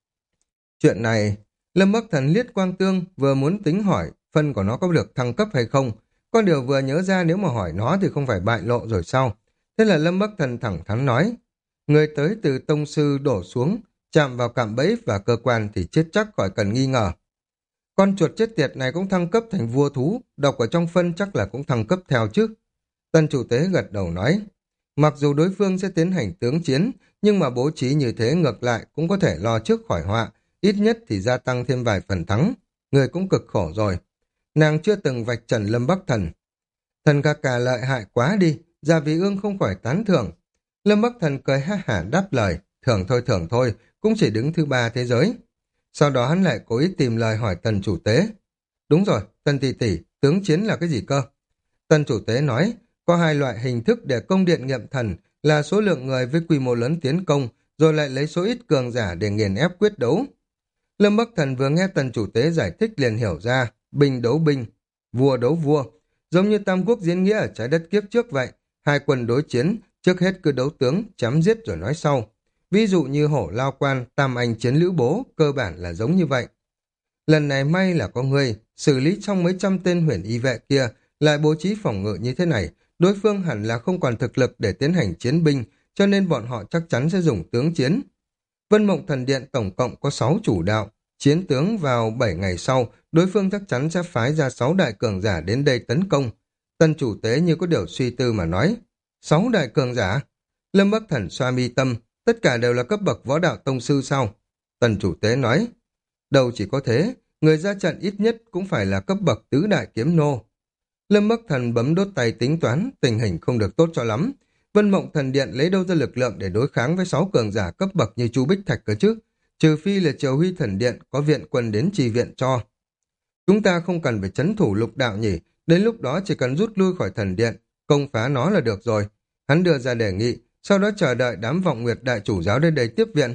Chuyện này, Lâm Bắc Thần liếc Quang Tương, vừa muốn tính hỏi phân của nó có được thăng cấp hay không, có điều vừa nhớ ra nếu mà hỏi nó thì không phải bại lộ rồi sao? Thế là Lâm Bắc Thần thẳng thắn nói, người tới từ tông sư đổ xuống, chạm vào cạm bẫy và cơ quan thì chết chắc khỏi cần nghi ngờ. Con chuột chết tiệt này cũng thăng cấp thành vua thú, đọc ở trong phân chắc là cũng thăng cấp theo chứ. Tần chủ tế gật đầu nói, mặc dù đối phương sẽ tiến hành tướng chiến, nhưng mà bố trí như thế ngược lại cũng có thể lo trước khỏi họa, ít nhất thì gia tăng thêm vài phần thắng. Người cũng cực khổ rồi. Nàng chưa từng vạch trần Lâm Bắc Thần. Thần ca ca lợi hại quá đi, Gia Vì Ương không khỏi tán thưởng. Lâm Bắc Thần cười ha hả đáp lời, thưởng thôi thưởng thôi, cũng chỉ đứng thứ ba thế giới. Sau đó hắn lại cố ý tìm lời hỏi tần chủ tế. Đúng rồi, tần tỷ tỷ, tướng chiến là cái gì cơ? Tần chủ tế nói, có hai loại hình thức để công điện nghiệm thần là số lượng người với quy mô lớn tiến công, rồi lại lấy số ít cường giả để nghiền ép quyết đấu. Lâm Bắc Thần vừa nghe tần chủ tế giải thích liền hiểu ra, binh đấu binh, vua đấu vua, giống như Tam Quốc diễn nghĩa ở trái đất kiếp trước vậy, hai quân đối chiến, trước hết cứ đấu tướng, chém giết rồi nói sau. Ví dụ như hổ lao quan, tam anh chiến lữ bố, cơ bản là giống như vậy. Lần này may là có ngươi, xử lý trong mấy trăm tên huyền y vệ kia, lại bố trí phòng ngự như thế này, đối phương hẳn là không còn thực lực để tiến hành chiến binh, cho nên bọn họ chắc chắn sẽ dùng tướng chiến. Vân Mộng Thần Điện tổng cộng có sáu chủ đạo, chiến tướng vào bảy ngày sau, đối phương chắc chắn sẽ phái ra sáu đại cường giả đến đây tấn công. Tân chủ tế như có điều suy tư mà nói, sáu đại cường giả? Lâm Bắc Thần xoa mi tâm, tất cả đều là cấp bậc võ đạo tông sư sao? Tần chủ tế nói, đâu chỉ có thế, người ra trận ít nhất cũng phải là cấp bậc tứ đại kiếm nô. Lâm Bắc Thần bấm đốt tay tính toán, tình hình không được tốt cho lắm. Vân Mộng Thần Điện lấy đâu ra lực lượng để đối kháng với sáu cường giả cấp bậc như Chu Bích Thạch cơ chứ? Trừ phi là Triều Huy Thần Điện có viện quân đến trì viện cho. Chúng ta không cần phải trấn thủ lục đạo nhỉ, đến lúc đó chỉ cần rút lui khỏi thần điện, công phá nó là được rồi. Hắn đưa ra đề nghị, sau đó chờ đợi đám vọng nguyệt đại chủ giáo đến đây tiếp viện.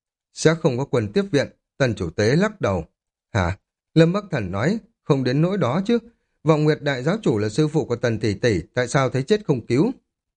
Sẽ không có quân tiếp viện, tần chủ tế lắc đầu. Hả? Lâm Bắc Thần nói, không đến nỗi đó chứ. Vọng nguyệt đại giáo chủ là sư phụ của tần tỷ tỷ, tại sao thấy chết không cứu?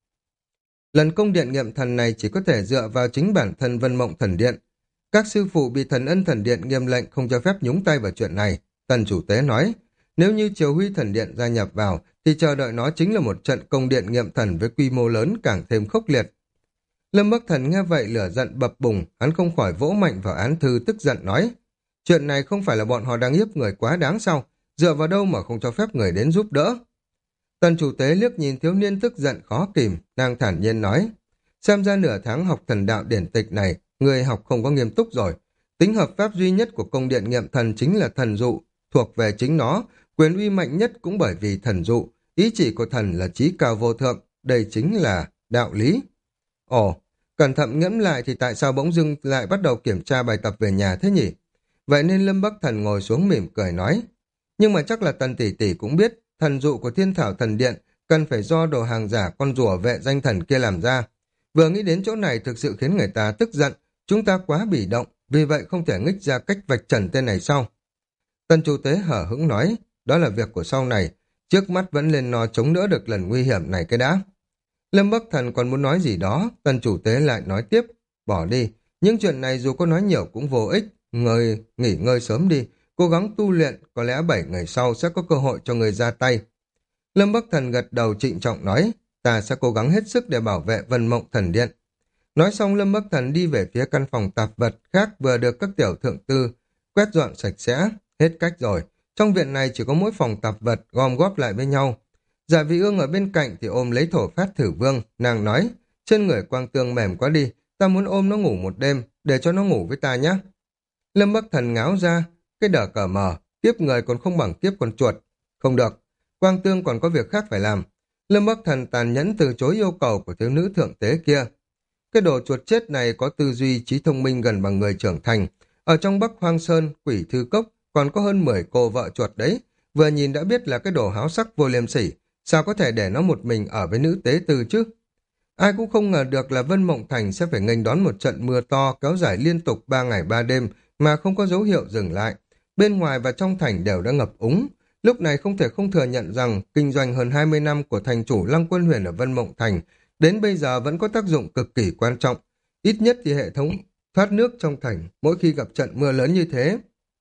Lần công điện nghiệm thần này chỉ có thể dựa vào chính bản thân Vân Mộng Thần Điện. Các sư phụ bị thần ân thần điện nghiêm lệnh không cho phép nhúng tay vào chuyện này. Tần chủ tế nói, nếu như Triều Huy Thần Điện gia nhập vào, thì chờ đợi nó chính là một trận công điện nghiệm thần với quy mô lớn càng thêm khốc liệt. Lâm Bắc Thần nghe vậy lửa giận bập bùng, hắn không khỏi vỗ mạnh vào án thư tức giận nói, chuyện này không phải là bọn họ đang hiếp người quá đáng sao, dựa vào đâu mà không cho phép người đến giúp đỡ. Tần chủ tế liếc nhìn thiếu niên tức giận khó kìm, nàng thản nhiên nói, xem ra nửa tháng học thần đạo điển tịch này, người học không có nghiêm túc rồi. Tính hợp pháp duy nhất của công điện nghiệm thần chính là thần dụ, thuộc về chính nó, quyền uy mạnh nhất cũng bởi vì thần dụ, ý chỉ của thần là trí cao vô thượng, đây chính là đạo lý. Ồ, cẩn thận ngẫm lại thì tại sao bỗng dưng lại bắt đầu kiểm tra bài tập về nhà thế nhỉ? Vậy nên Lâm Bắc Thần ngồi xuống mỉm cười nói, nhưng mà chắc là Tần tỷ tỷ cũng biết, thần dụ của Thiên Thảo Thần Điện cần phải do đồ hàng giả con rùa vệ danh thần kia làm ra. Vừa nghĩ đến chỗ này thực sự khiến người ta tức giận, chúng ta quá bị động, vì vậy không thể nghích ra cách vạch trần tên này sau. Tần chủ tế hở hững nói, đó là việc của sau này, trước mắt vẫn lên nó chống đỡ được lần nguy hiểm này cái đã. Lâm Bắc Thần còn muốn nói gì đó, tần chủ tế lại nói tiếp, bỏ đi, những chuyện này dù có nói nhiều cũng vô ích, người nghỉ ngơi sớm đi, cố gắng tu luyện, có lẽ bảy ngày sau sẽ có cơ hội cho người ra tay. Lâm Bắc Thần gật đầu trịnh trọng nói, ta sẽ cố gắng hết sức để bảo vệ Vân Mộng Thần Điện. Nói xong Lâm Bắc Thần đi về phía căn phòng tạp vật khác vừa được các tiểu thượng tư quét dọn sạch sẽ. Hết cách rồi. Trong viện này chỉ có mỗi phòng tạp vật gom góp lại với nhau. Dạ Vị Ương ở bên cạnh thì ôm lấy Thổ Phát Thử Vương. Nàng nói, trên người Quang Tương mềm quá đi, ta muốn ôm nó ngủ một đêm, để cho nó ngủ với ta nhé. Lâm Bắc Thần ngáo ra, cái đờ cờ mờ, kiếp người còn không bằng kiếp con chuột. Không được, Quang Tương còn có việc khác phải làm. Lâm Bắc Thần tàn nhẫn từ chối yêu cầu của thiếu nữ thượng tế kia. Cái đồ chuột chết này có tư duy trí thông minh gần bằng người trưởng thành. Ở trong Bắc Hoang Sơn, Quỷ Thư Cốc còn có hơn mười cô vợ chuột đấy. Vừa nhìn đã biết là cái đồ háo sắc vô liêm sỉ. Sao có thể để nó một mình ở với nữ tế tư chứ? Ai cũng không ngờ được là Vân Mộng Thành sẽ phải nghênh đón một trận mưa to kéo dài liên tục ba ngày ba đêm mà không có dấu hiệu dừng lại. Bên ngoài và trong thành đều đã ngập úng. Lúc này không thể không thừa nhận rằng kinh doanh hơn hai mươi năm của thành chủ Lăng Quân Huyền ở Vân Mộng Thành đến bây giờ vẫn có tác dụng cực kỳ quan trọng. Ít nhất thì hệ thống thoát nước trong thành mỗi khi gặp trận mưa lớn như thế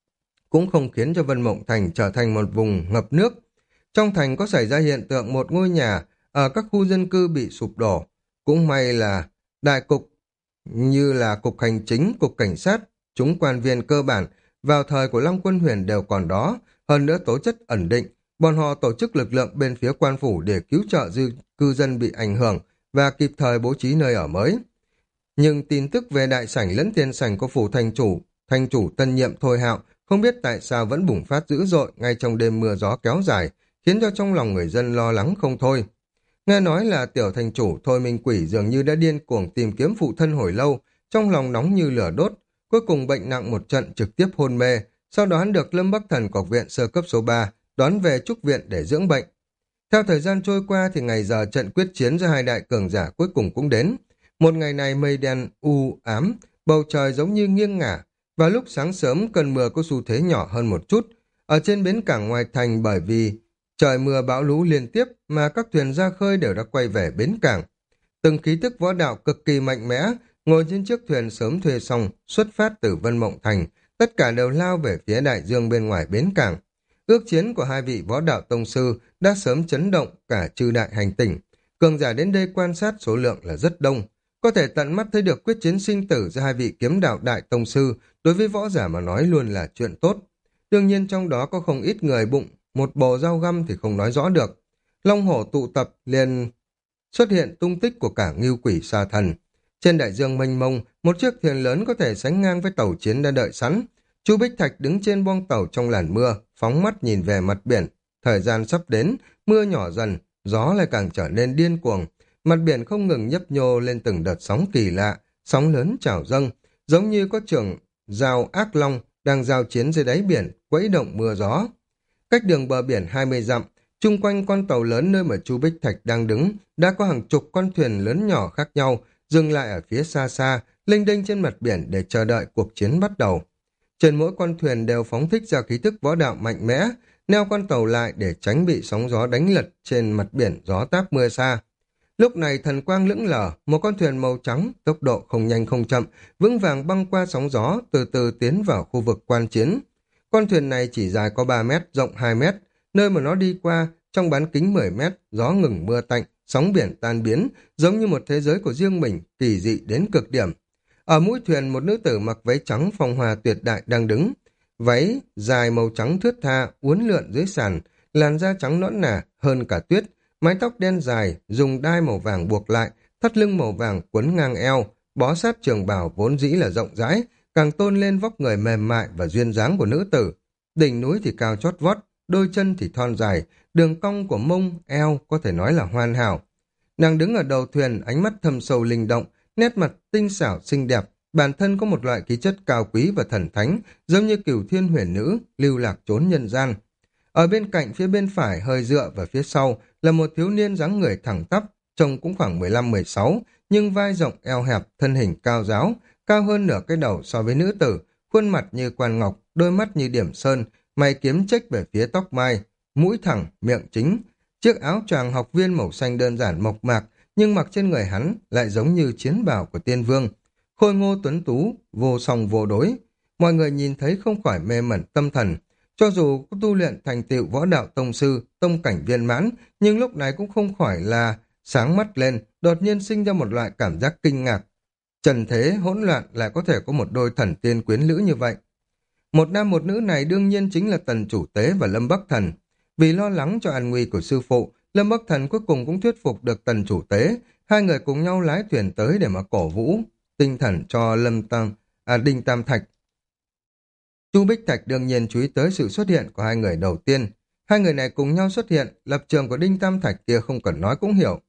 cũng không khiến cho Vân Mộng Thành trở thành một vùng ngập nước. Trong thành có xảy ra hiện tượng một ngôi nhà ở các khu dân cư bị sụp đổ. Cũng may là đại cục như là cục hành chính, cục cảnh sát, chúng quan viên cơ bản vào thời của Lăng Quân Huyền đều còn đó, hơn nữa tố chất ẩn định. Bọn họ tổ chức lực lượng bên phía quan phủ để cứu trợ dư cư dân bị ảnh hưởng và kịp thời bố trí nơi ở mới. Nhưng tin tức về đại sảnh lẫn tiền sảnh của phủ thành chủ, thành chủ tân nhiệm Thôi Hạo không biết tại sao vẫn bùng phát dữ dội ngay trong đêm mưa gió kéo dài, khiến cho trong lòng người dân lo lắng không thôi. Nghe nói là tiểu thành chủ Thôi Minh Quỷ dường như đã điên cuồng tìm kiếm phụ thân hồi lâu, trong lòng nóng như lửa đốt, cuối cùng bệnh nặng một trận trực tiếp hôn mê, sau đó hắn được Lâm Bắc Thần Cọc viện sơ cấp số ba đón về trúc viện để dưỡng bệnh. Theo thời gian trôi qua thì ngày giờ trận quyết chiến giữa hai đại cường giả cuối cùng cũng đến. Một ngày này mây đen u ám, bầu trời giống như nghiêng ngả. Vào lúc sáng sớm cơn mưa có xu thế nhỏ hơn một chút. Ở trên bến cảng ngoài thành bởi vì trời mưa bão lũ liên tiếp mà các thuyền ra khơi đều đã quay về bến cảng. Từng khí tức võ đạo cực kỳ mạnh mẽ, ngồi trên chiếc thuyền sớm thuê xong, xuất phát từ Vân Mộng Thành, tất cả đều lao về phía đại dương bên ngoài bến cảng. Ước chiến của hai vị võ đạo tông sư đã sớm chấn động cả chư đại hành tỉnh. Cường giả đến đây quan sát số lượng là rất đông. Có thể tận mắt thấy được quyết chiến sinh tử giữa hai vị kiếm đạo đại tông sư, đối với võ giả mà nói luôn là chuyện tốt. Đương nhiên trong đó có không ít người bụng, một bồ dao găm thì không nói rõ được. Long hổ tụ tập liền xuất hiện tung tích của cả ngưu quỷ sa thần. Trên đại dương mênh mông, một chiếc thuyền lớn có thể sánh ngang với tàu chiến đã đợi sẵn. Chu Bích Thạch đứng trên boong tàu trong làn mưa, phóng mắt nhìn về mặt biển. Thời gian sắp đến, mưa nhỏ dần, gió lại càng trở nên điên cuồng. Mặt biển không ngừng nhấp nhô lên từng đợt sóng kỳ lạ, sóng lớn trào dâng, giống như có trường giao ác long đang giao chiến dưới đáy biển, quẫy động mưa gió. Cách đường bờ biển hai mươi dặm, chung quanh con tàu lớn nơi mà Chu Bích Thạch đang đứng, đã có hàng chục con thuyền lớn nhỏ khác nhau, dừng lại ở phía xa xa, lênh đênh trên mặt biển để chờ đợi cuộc chiến bắt đầu. Trên mỗi con thuyền đều phóng thích ra khí thức võ đạo mạnh mẽ, neo con tàu lại để tránh bị sóng gió đánh lật trên mặt biển gió táp mưa xa. Lúc này thần quang lững lờ, một con thuyền màu trắng, tốc độ không nhanh không chậm, vững vàng băng qua sóng gió, từ từ tiến vào khu vực quan chiến. Con thuyền này chỉ dài có ba mét, rộng hai mét, nơi mà nó đi qua, trong bán kính mười mét, gió ngừng mưa tạnh, sóng biển tan biến, giống như một thế giới của riêng mình, kỳ dị đến cực điểm. Ở mũi thuyền một nữ tử mặc váy trắng phong hoa tuyệt đại đang đứng. Váy dài màu trắng thướt tha, uốn lượn dưới sàn, làn da trắng nõn nà hơn cả tuyết, mái tóc đen dài, dùng đai màu vàng buộc lại, thắt lưng màu vàng quấn ngang eo, bó sát trường bào vốn dĩ là rộng rãi, càng tôn lên vóc người mềm mại và duyên dáng của nữ tử. Đỉnh núi thì cao chót vót, đôi chân thì thon dài, đường cong của mông, eo có thể nói là hoàn hảo. Nàng đứng ở đầu thuyền, ánh mắt thâm sâu linh động, nét mặt tinh xảo xinh đẹp, bản thân có một loại khí chất cao quý và thần thánh, giống như cửu thiên huyền nữ, lưu lạc trốn nhân gian. Ở bên cạnh phía bên phải hơi dựa và phía sau là một thiếu niên dáng người thẳng tắp, trông cũng khoảng mười lăm mười sáu, nhưng vai rộng eo hẹp, thân hình cao ráo, cao hơn nửa cái đầu so với nữ tử, khuôn mặt như quan ngọc, đôi mắt như điểm sơn, mày kiếm chếch về phía tóc mai, mũi thẳng, miệng chính. Chiếc áo choàng học viên màu xanh đơn giản mộc mạc, nhưng mặc trên người hắn lại giống như chiến bào của tiên vương. Khôi ngô tuấn tú, vô song vô đối. Mọi người nhìn thấy không khỏi mê mẩn tâm thần. Cho dù có tu luyện thành tựu võ đạo tông sư, tông cảnh viên mãn, nhưng lúc này cũng không khỏi là sáng mắt lên, đột nhiên sinh ra một loại cảm giác kinh ngạc. Trần thế hỗn loạn lại có thể có một đôi thần tiên quyến lữ như vậy. Một nam một nữ này đương nhiên chính là Tần Chủ Tế và Lâm Bắc Thần. Vì lo lắng cho an nguy của sư phụ, Lâm Bắc Thần cuối cùng cũng thuyết phục được Tần Chủ Tế, hai người cùng nhau lái thuyền tới để mà cổ vũ tinh thần cho Lâm Tam, à, Đinh Tam Thạch. Chu Bích Thạch đương nhiên chú ý tới sự xuất hiện của hai người đầu tiên. Hai người này cùng nhau xuất hiện, lập trường của Đinh Tam Thạch kia không cần nói cũng hiểu.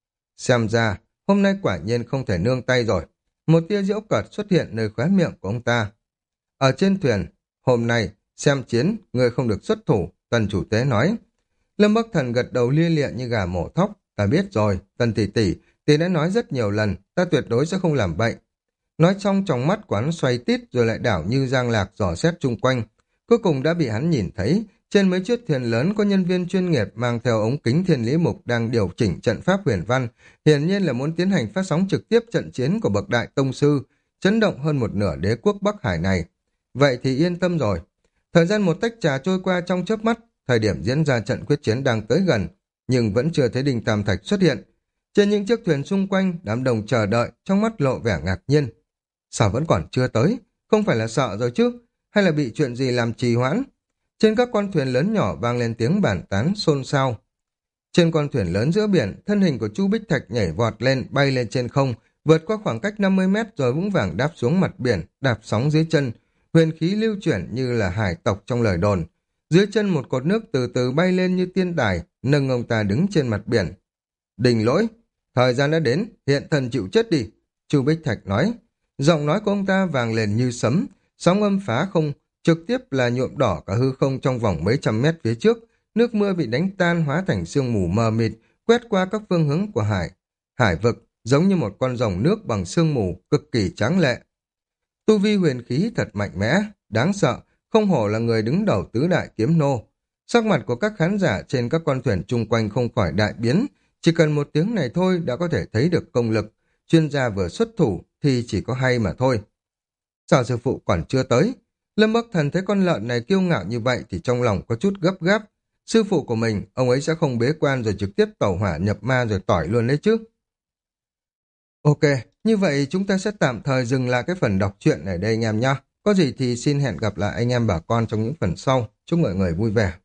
Xem ra, hôm nay quả nhiên không thể nương tay rồi. Một tia giễu cợt xuất hiện nơi khóe miệng của ông ta. Ở trên thuyền, hôm nay, xem chiến, người không được xuất thủ, Tần Chủ Tế nói. Lâm Bắc Thần gật đầu lia lịa như gà mổ thóc. Ta biết rồi, Tần tỷ tỷ, tỷ đã nói rất nhiều lần, ta tuyệt đối sẽ không làm vậy. Nói xong trong mắt quán xoay tít rồi lại đảo như giang lạc dò xét chung quanh. Cuối cùng đã bị hắn nhìn thấy, trên mấy chiếc thuyền lớn có nhân viên chuyên nghiệp mang theo ống kính thiên lý mục đang điều chỉnh trận pháp huyền văn, hiển nhiên là muốn tiến hành phát sóng trực tiếp trận chiến của bậc đại tông sư, chấn động hơn một nửa đế quốc Bắc Hải này. Vậy thì yên tâm rồi. Thời gian một tách trà trôi qua trong chớp mắt, thời điểm diễn ra trận quyết chiến đang tới gần, nhưng vẫn chưa thấy Đinh Tam Thạch xuất hiện. Trên những chiếc thuyền xung quanh, đám đồng chờ đợi, trong mắt lộ vẻ ngạc nhiên. Sao vẫn còn chưa tới? Không phải là sợ rồi chứ? Hay là bị chuyện gì làm trì hoãn? Trên các con thuyền lớn nhỏ vang lên tiếng bàn tán xôn xao. Trên con thuyền lớn giữa biển, thân hình của Chu Bích Thạch nhảy vọt lên, bay lên trên không, vượt qua khoảng cách năm mươi mét rồi vững vàng đáp xuống mặt biển, đạp sóng dưới chân, huyền khí lưu chuyển như là hải tộc trong lời đồn. Dưới chân một cột nước từ từ bay lên như tiên đài, nâng ông ta đứng trên mặt biển. Đình lỗi, thời gian đã đến, hiện thần chịu chết đi, Chu Bích Thạch nói. Giọng nói của ông ta vang lên như sấm, sóng âm phá không, trực tiếp là nhuộm đỏ cả hư không trong vòng mấy trăm mét phía trước. Nước mưa bị đánh tan hóa thành sương mù mờ mịt, quét qua các phương hướng của hải. Hải vực giống như một con rồng nước bằng sương mù, cực kỳ tráng lệ. Tu vi huyền khí thật mạnh mẽ, đáng sợ, không hổ là người đứng đầu tứ đại kiếm nô. Sắc mặt của các khán giả trên các con thuyền chung quanh không khỏi đại biến, chỉ cần một tiếng này thôi đã có thể thấy được công lực. Chuyên gia vừa xuất thủ thì chỉ có hay mà thôi. Sao sư phụ còn chưa tới? Lâm Bắc Thần thấy con lợn này kiêu ngạo như vậy thì trong lòng có chút gấp gáp. Sư phụ của mình, ông ấy sẽ không bế quan rồi trực tiếp tẩu hỏa nhập ma rồi tỏi luôn đấy chứ. Ok, như vậy chúng ta sẽ tạm thời dừng lại cái phần đọc truyện ở đây anh em nhé. Có gì thì xin hẹn gặp lại anh em bà con trong những phần sau. Chúc mọi người vui vẻ.